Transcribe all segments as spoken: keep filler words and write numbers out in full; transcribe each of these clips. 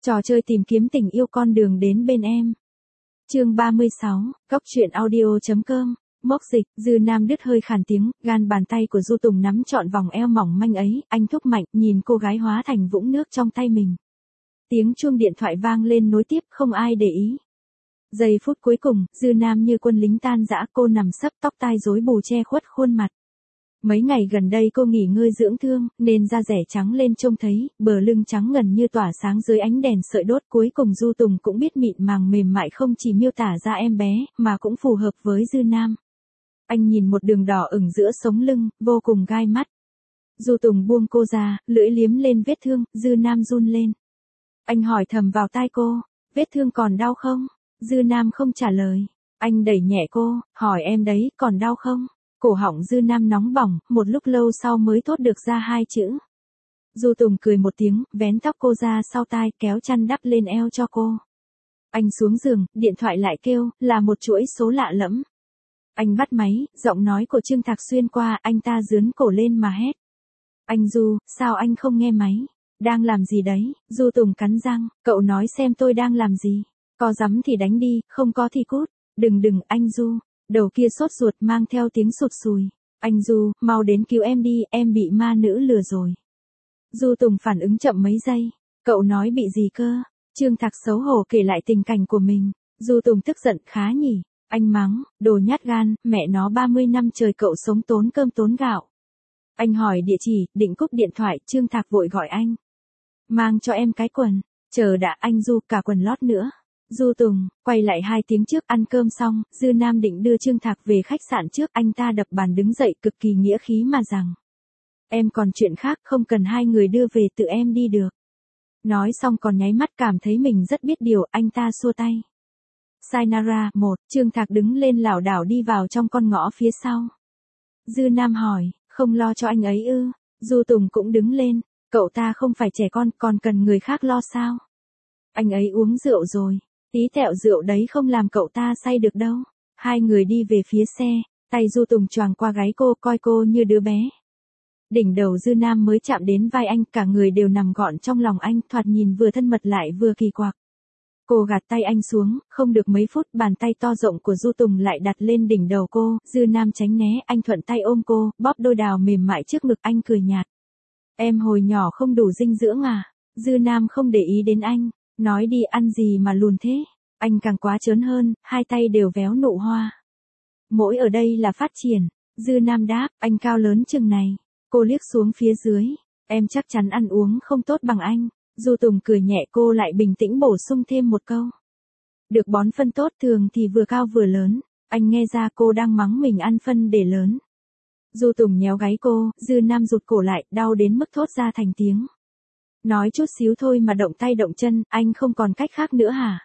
Trò chơi tìm kiếm tình yêu con đường đến bên em. Chương ba mươi sáu, Cóc truyện audio chấm com. Mốc dịch, Dư Nam đứt hơi khàn tiếng, gan bàn tay của Du Tùng nắm trọn vòng eo mỏng manh ấy, anh thúc mạnh, nhìn cô gái hóa thành vũng nước trong tay mình. Tiếng chuông điện thoại vang lên nối tiếp, không ai để ý. Giây phút cuối cùng, Dư Nam như quân lính tan rã, cô nằm sấp, tóc tai rối bù che khuất khuôn mặt. Mấy ngày gần đây cô nghỉ ngơi dưỡng thương, nên da rẻ trắng lên trông thấy, bờ lưng trắng ngần như tỏa sáng dưới ánh đèn sợi đốt. Cuối cùng Du Tùng cũng biết mịn màng mềm mại không chỉ miêu tả ra em bé, mà cũng phù hợp với Dư Nam. Anh nhìn một đường đỏ ửng giữa sống lưng, vô cùng gai mắt. Du Tùng buông cô ra, lưỡi liếm lên vết thương, Dư Nam run lên. Anh hỏi thầm vào tai cô, vết thương còn đau không? Dư Nam không trả lời. Anh đẩy nhẹ cô, hỏi em đấy, còn đau không? Cổ họng Dư Nam nóng bỏng, một lúc lâu sau mới thốt được ra hai chữ. Du Tùng cười một tiếng, vén tóc cô ra sau tai, kéo chăn đắp lên eo cho cô. Anh xuống giường, điện thoại lại kêu, là một chuỗi số lạ lẫm. Anh bắt máy, giọng nói của Trương Thạc xuyên qua, anh ta dướn cổ lên mà hét. Anh Du, sao anh không nghe máy? Đang làm gì đấy? Du Tùng cắn răng, cậu nói xem tôi đang làm gì? Có dám thì đánh đi, không có thì cút. Đừng đừng, anh Du. Đầu kia sốt ruột mang theo tiếng sụt sùi. Anh Du, mau đến cứu em đi, em bị ma nữ lừa rồi. Du Tùng phản ứng chậm mấy giây. Cậu nói bị gì cơ? Trương Thạc xấu hổ kể lại tình cảnh của mình. Du Tùng tức giận, khá nhỉ. Anh mắng, đồ nhát gan, mẹ nó ba mươi năm trời cậu sống tốn cơm tốn gạo. Anh hỏi địa chỉ, định cúp điện thoại, Trương Thạc vội gọi anh. Mang cho em cái quần. Chờ đã, anh Du, cả quần lót nữa. Du Tùng, quay lại hai tiếng trước ăn cơm xong, Dư Nam định đưa Trương Thạc về khách sạn trước, anh ta đập bàn đứng dậy cực kỳ nghĩa khí mà rằng. Em còn chuyện khác, không cần hai người đưa về, tự em đi được. Nói xong còn nháy mắt cảm thấy mình rất biết điều, anh ta xua tay. Sayonara, một, Trương Thạc đứng lên lảo đảo đi vào trong con ngõ phía sau. Dư Nam hỏi, không lo cho anh ấy ư? Du Tùng cũng đứng lên, cậu ta không phải trẻ con, còn cần người khác lo sao? Anh ấy uống rượu rồi. Tí tẹo rượu đấy không làm cậu ta say được đâu. Hai người đi về phía xe, tay Du Tùng choàng qua gáy cô, coi cô như đứa bé. Đỉnh đầu Dư Nam mới chạm đến vai anh, cả người đều nằm gọn trong lòng anh, thoạt nhìn vừa thân mật lại vừa kỳ quặc. Cô gạt tay anh xuống, không được mấy phút, bàn tay to rộng của Du Tùng lại đặt lên đỉnh đầu cô, Dư Nam tránh né, anh thuận tay ôm cô, bóp đôi đào mềm mại trước ngực, anh cười nhạt. Em hồi nhỏ không đủ dinh dưỡng à? Dư Nam không để ý đến anh. Nói đi, ăn gì mà lùn thế? Anh càng quá trớn hơn, hai tay đều véo nụ hoa. Mỗi ở đây là phát triển. Dư Nam đáp, anh cao lớn chừng này. Cô liếc xuống phía dưới. Em chắc chắn ăn uống không tốt bằng anh. Du Tùng cười nhẹ, cô lại bình tĩnh bổ sung thêm một câu. Được bón phân tốt thường thì vừa cao vừa lớn. Anh nghe ra cô đang mắng mình ăn phân để lớn. Du Tùng nhéo gáy cô, Dư Nam rụt cổ lại, đau đến mức thốt ra thành tiếng. Nói chút xíu thôi mà động tay động chân, anh không còn cách khác nữa hả?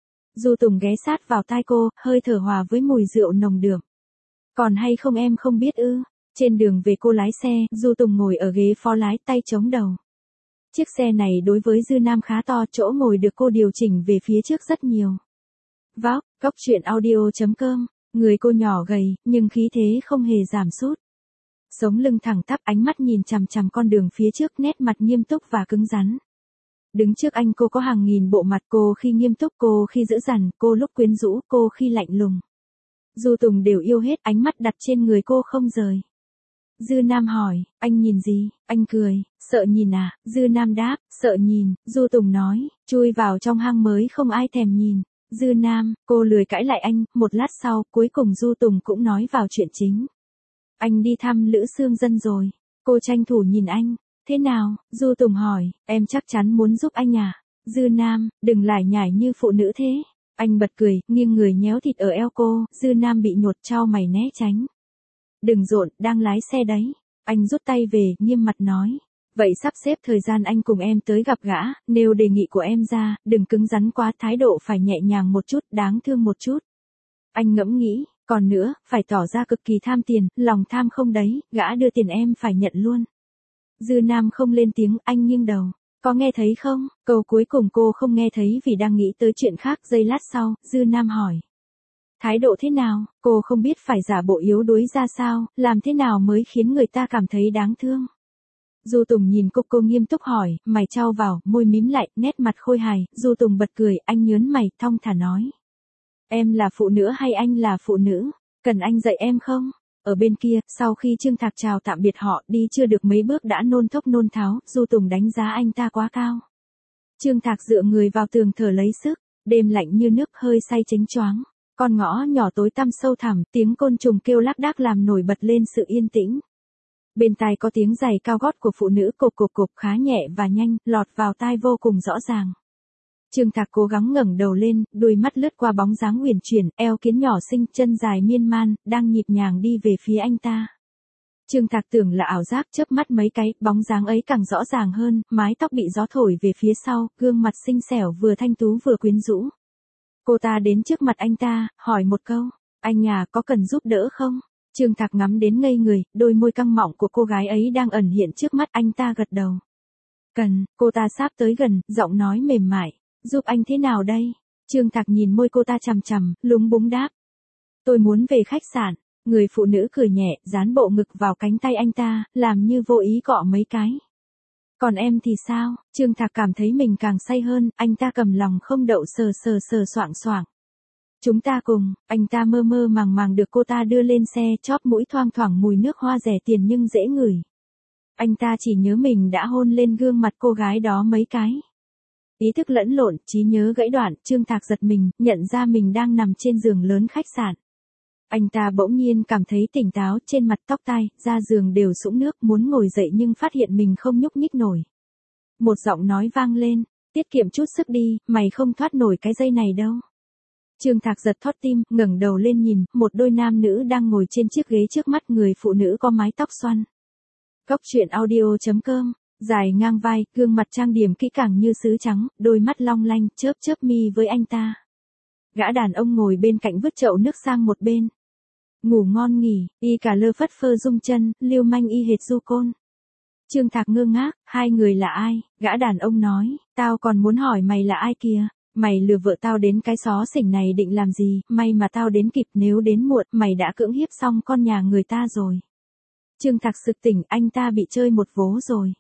Du Tùng ghé sát vào tai cô, hơi thở hòa với mùi rượu nồng đượm. Còn hay không em không biết ư? Trên đường về cô lái xe, Du Tùng ngồi ở ghế phó lái, tay chống đầu. Chiếc xe này đối với Dư Nam khá to, chỗ ngồi được cô điều chỉnh về phía trước rất nhiều. Vóc, Cóc truyện audio chấm com, người cô nhỏ gầy, nhưng khí thế không hề giảm sút. Sống lưng thẳng tắp, ánh mắt nhìn chằm chằm con đường phía trước, nét mặt nghiêm túc và cứng rắn. Đứng trước anh cô có hàng nghìn bộ mặt, cô khi nghiêm túc, cô khi dữ dằn, cô lúc quyến rũ, cô khi lạnh lùng. Du Tùng đều yêu hết, ánh mắt đặt trên người cô không rời. Dư Nam hỏi, anh nhìn gì? Anh cười, sợ nhìn à? Dư Nam đáp, sợ nhìn. Du Tùng nói, chui vào trong hang mới không ai thèm nhìn. Dư Nam, cô lười cãi lại anh, một lát sau, cuối cùng Du Tùng cũng nói vào chuyện chính. Anh đi thăm Lữ Sương Dân rồi. Cô tranh thủ nhìn anh. Thế nào? Du Tùng hỏi, em chắc chắn muốn giúp anh à? Dư Nam, đừng lải nhải như phụ nữ thế. Anh bật cười, nghiêng người nhéo thịt ở eo cô, Dư Nam bị nhột, chau mày né tránh. Đừng rộn, đang lái xe đấy. Anh rút tay về, nghiêm mặt nói. Vậy sắp xếp thời gian anh cùng em tới gặp gã, nêu đề nghị của em ra, đừng cứng rắn quá, thái độ phải nhẹ nhàng một chút, đáng thương một chút. Anh ngẫm nghĩ. Còn nữa, phải tỏ ra cực kỳ tham tiền, lòng tham không đấy, gã đưa tiền em phải nhận luôn. Dư Nam không lên tiếng, anh nghiêng đầu. Có nghe thấy không? Câu cuối cùng cô không nghe thấy vì đang nghĩ tới chuyện khác. Giây lát sau, Dư Nam hỏi. Thái độ thế nào? Cô không biết phải giả bộ yếu đuối ra sao, làm thế nào mới khiến người ta cảm thấy đáng thương. Du Tùng nhìn cô cô nghiêm túc hỏi, mày trao vào, môi mím lại, nét mặt khôi hài, Du Tùng bật cười, anh nhớn mày, thong thả nói. Em là phụ nữ hay anh là phụ nữ? Cần anh dạy em không? Ở bên kia, sau khi Trương Thạc chào tạm biệt họ, đi chưa được mấy bước đã nôn thốc nôn tháo, Du Tùng đánh giá anh ta quá cao. Trương Thạc dựa người vào tường thở lấy sức, đêm lạnh như nước hơi say chánh choáng. Con ngõ nhỏ tối tăm sâu thẳm, tiếng côn trùng kêu lác đác làm nổi bật lên sự yên tĩnh. Bên tai có tiếng giày cao gót của phụ nữ cộp cộp cộp khá nhẹ và nhanh, lọt vào tai vô cùng rõ ràng. Trương Thạc cố gắng ngẩng đầu lên, đôi mắt lướt qua bóng dáng uyển chuyển, eo kiến nhỏ xinh, chân dài miên man, đang nhịp nhàng đi về phía anh ta. Trương Thạc tưởng là ảo giác, chớp mắt mấy cái, bóng dáng ấy càng rõ ràng hơn, mái tóc bị gió thổi về phía sau, gương mặt xinh xẻo vừa thanh tú vừa quyến rũ. Cô ta đến trước mặt anh ta, hỏi một câu, anh à, có cần giúp đỡ không? Trương Thạc ngắm đến ngây người, đôi môi căng mọng của cô gái ấy đang ẩn hiện trước mắt, anh ta gật đầu. Cần, cô ta sáp tới gần, giọng nói mềm mại, giúp anh thế nào đây? Trương Thạc nhìn môi cô ta chằm chằm, lúng búng đáp. Tôi muốn về khách sạn. Người phụ nữ cười nhẹ, dán bộ ngực vào cánh tay anh ta, làm như vô ý cọ mấy cái. Còn em thì sao? Trương Thạc cảm thấy mình càng say hơn, anh ta cầm lòng không đậu sờ sờ sờ soạng soạng. Chúng ta cùng, anh ta mơ mơ màng màng được cô ta đưa lên xe, chóp mũi thoang thoảng mùi nước hoa rẻ tiền nhưng dễ ngửi. Anh ta chỉ nhớ mình đã hôn lên gương mặt cô gái đó mấy cái. Ý thức lẫn lộn, trí nhớ gãy đoạn, Trương Thạc giật mình, nhận ra mình đang nằm trên giường lớn khách sạn. Anh ta bỗng nhiên cảm thấy tỉnh táo, trên mặt tóc tai, da giường đều sũng nước, muốn ngồi dậy nhưng phát hiện mình không nhúc nhích nổi. Một giọng nói vang lên, tiết kiệm chút sức đi, mày không thoát nổi cái dây này đâu. Trương Thạc giật thót tim, ngẩng đầu lên nhìn, một đôi nam nữ đang ngồi trên chiếc ghế trước mắt, người phụ nữ có mái tóc xoăn. Cốc truyện audio chấm com, dài ngang vai, gương mặt trang điểm kỹ càng như sứ trắng, đôi mắt long lanh, chớp chớp mi với anh ta. Gã đàn ông ngồi bên cạnh vứt chậu nước sang một bên. Ngủ ngon nghỉ, y cả lơ phất phơ rung chân, liêu manh y hệt du côn. Trương Thạc ngơ ngác, hai người là ai? Gã đàn ông nói, tao còn muốn hỏi mày là ai kìa. Mày lừa vợ tao đến cái xó xỉnh này định làm gì, may mà tao đến kịp, nếu đến muộn, mày đã cưỡng hiếp xong con nhà người ta rồi. Trương Thạc sực tỉnh, anh ta bị chơi một vố rồi.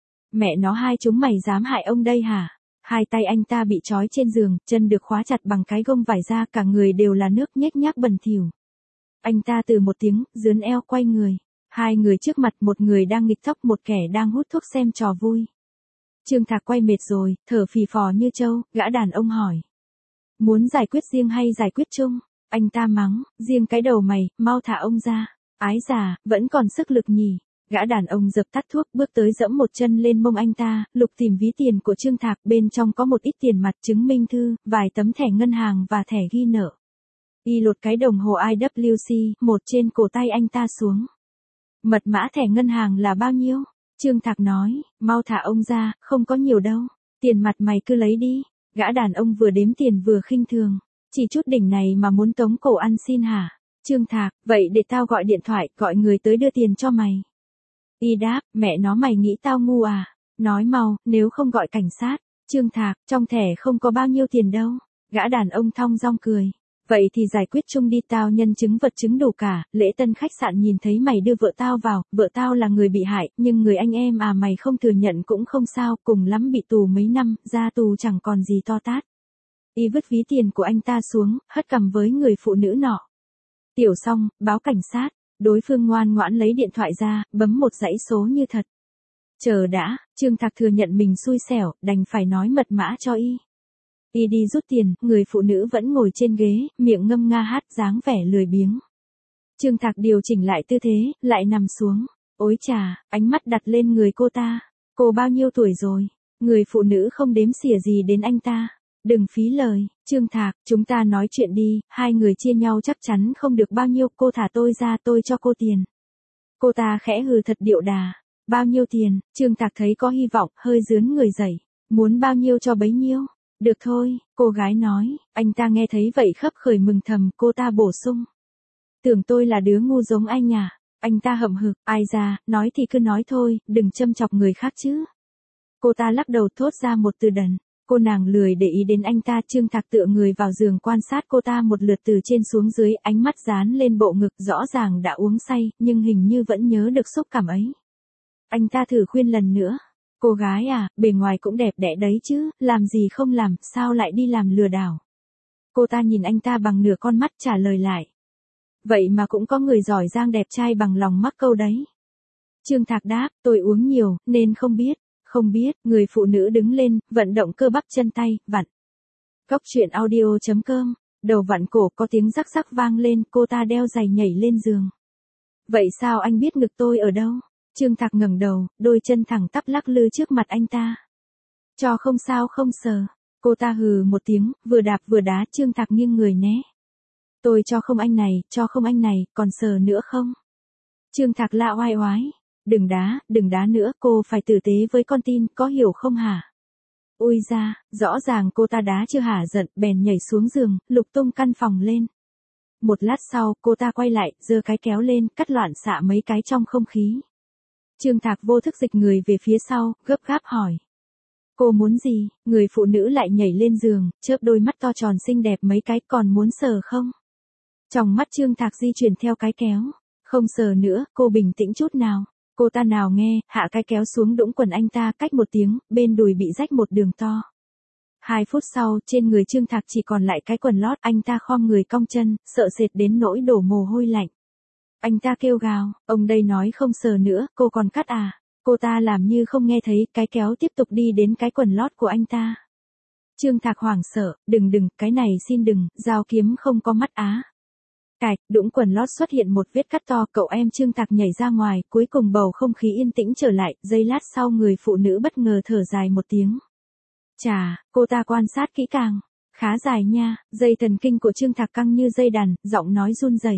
Mẹ nó, hai chúng mày dám hại ông đây hả? Hai tay anh ta bị trói trên giường, chân được khóa chặt bằng cái gông vải da, cả người đều là nước nhếch nhác bẩn thỉu. Anh ta từ một tiếng, dướn eo quay người. Hai người trước mặt, một người đang nghịch thóc, một kẻ đang hút thuốc xem trò vui. Trương Thạc quay mệt rồi, thở phì phò như trâu, gã đàn ông hỏi. Muốn giải quyết riêng hay giải quyết chung? Anh ta mắng, riêng cái đầu mày, mau thả ông ra. Ái già, vẫn còn sức lực nhỉ. Gã đàn ông dập tắt thuốc, bước tới dẫm một chân lên mông anh ta, lục tìm ví tiền của Trương Thạc, bên trong có một ít tiền mặt, chứng minh thư, vài tấm thẻ ngân hàng và thẻ ghi nợ. Y lột cái đồng hồ I W C, một trên cổ tay anh ta xuống. Mật mã thẻ ngân hàng là bao nhiêu? Trương Thạc nói, mau thả ông ra, không có nhiều đâu. Tiền mặt mày cứ lấy đi. Gã đàn ông vừa đếm tiền vừa khinh thường. Chỉ chút đỉnh này mà muốn tống cổ ăn xin hả? Trương Thạc, vậy để tao gọi điện thoại, gọi người tới đưa tiền cho mày. Y đáp, mẹ nó, mày nghĩ tao ngu à? Nói mau, nếu không gọi cảnh sát. Trương Thạc, trong thẻ không có bao nhiêu tiền đâu. Gã đàn ông thong dong cười. Vậy thì giải quyết chung đi, tao nhân chứng vật chứng đủ cả, lễ tân khách sạn nhìn thấy mày đưa vợ tao vào, vợ tao là người bị hại, nhưng người anh em à mày không thừa nhận cũng không sao, cùng lắm bị tù mấy năm, ra tù chẳng còn gì to tát. Y vứt ví tiền của anh ta xuống, hất cằm với người phụ nữ nọ. Tiểu xong, báo cảnh sát, đối phương ngoan ngoãn lấy điện thoại ra, bấm một dãy số như thật. Chờ đã, Trương Thạc thừa nhận mình xui xẻo, đành phải nói mật mã cho Y. Y đi rút tiền, người phụ nữ vẫn ngồi trên ghế, miệng ngâm nga hát, dáng vẻ lười biếng. Trương Thạc điều chỉnh lại tư thế, lại nằm xuống. Ôi chà, ánh mắt đặt lên người cô ta. Cô bao nhiêu tuổi rồi? Người phụ nữ không đếm xỉa gì đến anh ta. Đừng phí lời, Trương Thạc, chúng ta nói chuyện đi, hai người chia nhau chắc chắn không được bao nhiêu, cô thả tôi ra, tôi cho cô tiền. Cô ta khẽ hừ thật điệu đà. Bao nhiêu tiền? Trương Thạc thấy có hy vọng, hơi rướn người dậy. Muốn bao nhiêu cho bấy nhiêu? Được thôi, cô gái nói. Anh ta nghe thấy vậy khấp khởi mừng thầm, cô ta bổ sung. Tưởng tôi là đứa ngu giống anh à? Anh ta hậm hực, ai ra, nói thì cứ nói thôi, đừng châm chọc người khác chứ. Cô ta lắc đầu thốt ra một từ đần. Cô nàng lười để ý đến anh ta. Trương Thạc tựa người vào giường quan sát cô ta một lượt từ trên xuống dưới, ánh mắt dán lên bộ ngực, rõ ràng đã uống say, nhưng hình như vẫn nhớ được xúc cảm ấy. Anh ta thử khuyên lần nữa. Cô gái à, bề ngoài cũng đẹp đẽ đấy chứ, làm gì không làm, sao lại đi làm lừa đảo. Cô ta nhìn anh ta bằng nửa con mắt trả lời lại. Vậy mà cũng có người giỏi giang đẹp trai bằng lòng mắc câu đấy. Trương Thạc đáp, tôi uống nhiều, nên không biết. Không biết, người phụ nữ đứng lên, vận động cơ bắp chân tay, vặn. Cóc truyện audio chấm com, đầu vặn cổ có tiếng rắc rắc vang lên, cô ta đeo giày nhảy lên giường. Vậy sao anh biết ngực tôi ở đâu? Trương Thạc ngẩng đầu, đôi chân thẳng tắp lắc lư trước mặt anh ta. Cho không sao không sờ. Cô ta hừ một tiếng, vừa đạp vừa đá. Trương Thạc nghiêng người né. Tôi cho không anh này, cho không anh này, còn sờ nữa không? Trương Thạc la oai oái. Đừng đá, đừng đá nữa, cô phải tử tế với con tin, có hiểu không hả? Ui ra, rõ ràng cô ta đá chưa hả giận, bèn nhảy xuống giường, lục tung căn phòng lên. Một lát sau, cô ta quay lại, giơ cái kéo lên, cắt loạn xạ mấy cái trong không khí. Trương Thạc vô thức dịch người về phía sau, gấp gáp hỏi. Cô muốn gì? Người phụ nữ lại nhảy lên giường, chớp đôi mắt to tròn xinh đẹp mấy cái, còn muốn sờ không? Trong mắt Trương Thạc di chuyển theo cái kéo. Không sờ nữa, cô bình tĩnh chút nào. Cô ta nào nghe, hạ cái kéo xuống đũng quần anh ta, cách một tiếng, bên đùi bị rách một đường to. Hai phút sau, trên người Trương Thạc chỉ còn lại cái quần lót, anh ta khom người cong chân, sợ sệt đến nỗi đổ mồ hôi lạnh. Anh ta kêu gào, ông đây nói không sờ nữa, cô còn cắt à? Cô ta làm như không nghe thấy, cái kéo tiếp tục đi đến cái quần lót của anh ta. Trương Thạc hoảng sợ, đừng đừng, cái này xin đừng, dao kiếm không có mắt á. Cạch, đũng quần lót xuất hiện một vết cắt to, cậu em Trương Thạc nhảy ra ngoài, cuối cùng bầu không khí yên tĩnh trở lại, giây lát sau người phụ nữ bất ngờ thở dài một tiếng. Chà, cô ta quan sát kỹ càng, khá dài nha, dây thần kinh của Trương Thạc căng như dây đàn, giọng nói run rẩy.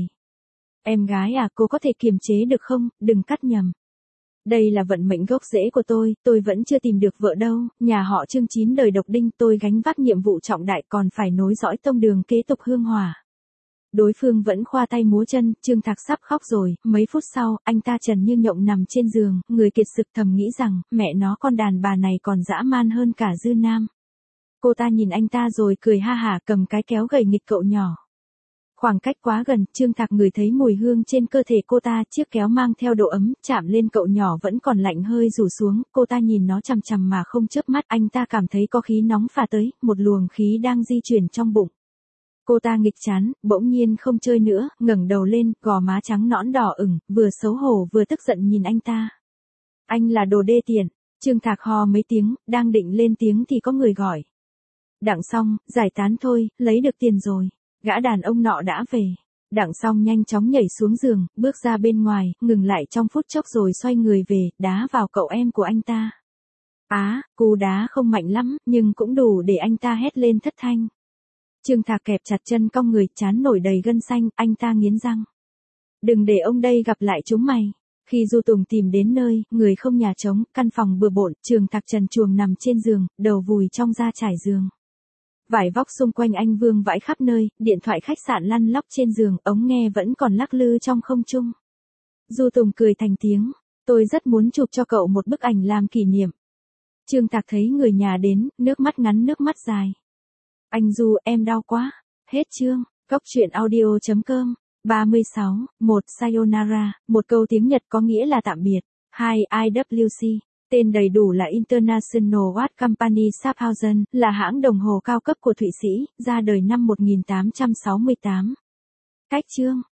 Em gái à, cô có thể kiềm chế được không, đừng cắt nhầm. Đây là vận mệnh gốc rễ của tôi, tôi vẫn chưa tìm được vợ đâu, nhà họ Trương chín đời độc đinh, tôi gánh vác nhiệm vụ trọng đại còn phải nối dõi tông đường kế tục hương hỏa. Đối phương vẫn khoa tay múa chân, Trương Thạc sắp khóc rồi, mấy phút sau, anh ta trần như nhộng nằm trên giường, người kiệt sực thầm nghĩ rằng, mẹ nó con đàn bà này còn dã man hơn cả Dư Nam. Cô ta nhìn anh ta rồi cười ha hả cầm cái kéo gầy nghịch cậu nhỏ. Khoảng cách quá gần, Trương Thạc ngửi thấy mùi hương trên cơ thể cô ta, chiếc kéo mang theo độ ấm, chạm lên cậu nhỏ vẫn còn lạnh hơi rủ xuống, cô ta nhìn nó chằm chằm mà không chớp mắt, anh ta cảm thấy có khí nóng phả tới, một luồng khí đang di chuyển trong bụng. Cô ta nghịch chán, bỗng nhiên không chơi nữa, ngẩng đầu lên, gò má trắng nõn đỏ ửng, vừa xấu hổ vừa tức giận nhìn anh ta. Anh là đồ đê tiện. Trương Thạc hò mấy tiếng, đang định lên tiếng thì có người gọi. Đặng xong, giải tán thôi, lấy được tiền rồi. Gã đàn ông nọ đã về. Đặng xong nhanh chóng nhảy xuống giường, bước ra bên ngoài, ngừng lại trong phút chốc rồi xoay người về, đá vào cậu em của anh ta. Á, cú đá không mạnh lắm, nhưng cũng đủ để anh ta hét lên thất thanh. Trương Thạc kẹp chặt chân cong người, trán nổi đầy gân xanh, anh ta nghiến răng. Đừng để ông đây gặp lại chúng mày. Khi Du Tùng tìm đến nơi, người không nhà trống, căn phòng bừa bộn, Trương Thạc trần truồng nằm trên giường, đầu vùi trong da trải giường. Vải vóc xung quanh anh vương vãi khắp nơi, điện thoại khách sạn lăn lóc trên giường, ống nghe vẫn còn lắc lư trong không trung. Du Tùng cười thành tiếng, tôi rất muốn chụp cho cậu một bức ảnh làm kỷ niệm. Trương Thạc thấy người nhà đến, nước mắt ngắn nước mắt dài. Anh Du, em đau quá. Hết chương. Cóc truyện audio chấm com. ba mươi sáu. một. Sayonara, một câu tiếng Nhật có nghĩa là tạm biệt. hai. I W C. Tên đầy đủ là International Watch Company Schaffhausen, là hãng đồng hồ cao cấp của Thụy Sĩ, ra đời năm một nghìn tám trăm sáu mươi tám. Cách chương.